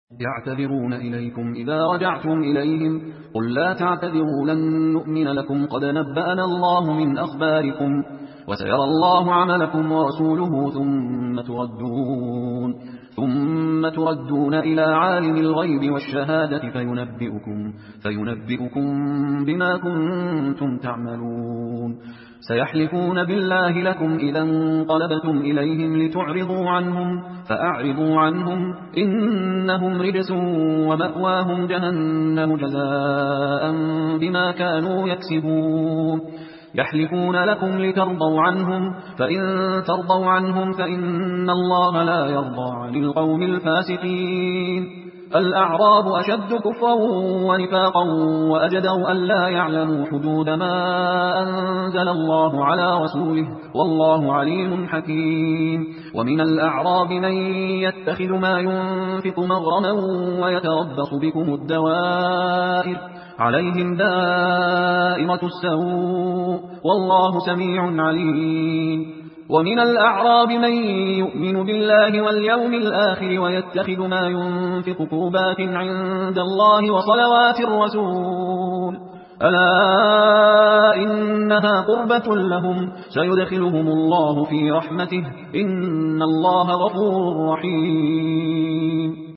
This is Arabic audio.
يعتذرون إليكم إذا رجعتم إليهم قل لا تعتذروا لن نؤمن لكم قد نبأنا الله من أخباركم وسيرى الله عملكم ورسوله ثم تردون إلى عالم الغيب والشهادة فينبئكم بما كنتم تعملون سيحلفون بالله لكم إذا انقلبتم إليهم لتعرضوا عنهم فأعرضوا عنهم إنهم رجس ومأواهم جهنم جزاء بما كانوا يكسبون يحلفون لكم لترضوا عنهم فإن ترضوا عنهم فإن الله لا يرضى عن القوم الفاسقين الأعراب أشد كفرا ونفاقا وأجدر ألا يعلموا حدود ما أنزل الله على رسوله والله عليم حكيم ومن الأعراب من يتخذ ما ينفق مغرما ويتربص بكم الدوائر عليهم دائرة السوء والله سميع عليم ومن الأعراب من يؤمن بالله واليوم الآخر ويتخذ ما ينفق قربات عند الله وصلوات الرسول ألا إنها قربة لهم سيدخلهم الله في رحمته إن الله غفور رحيم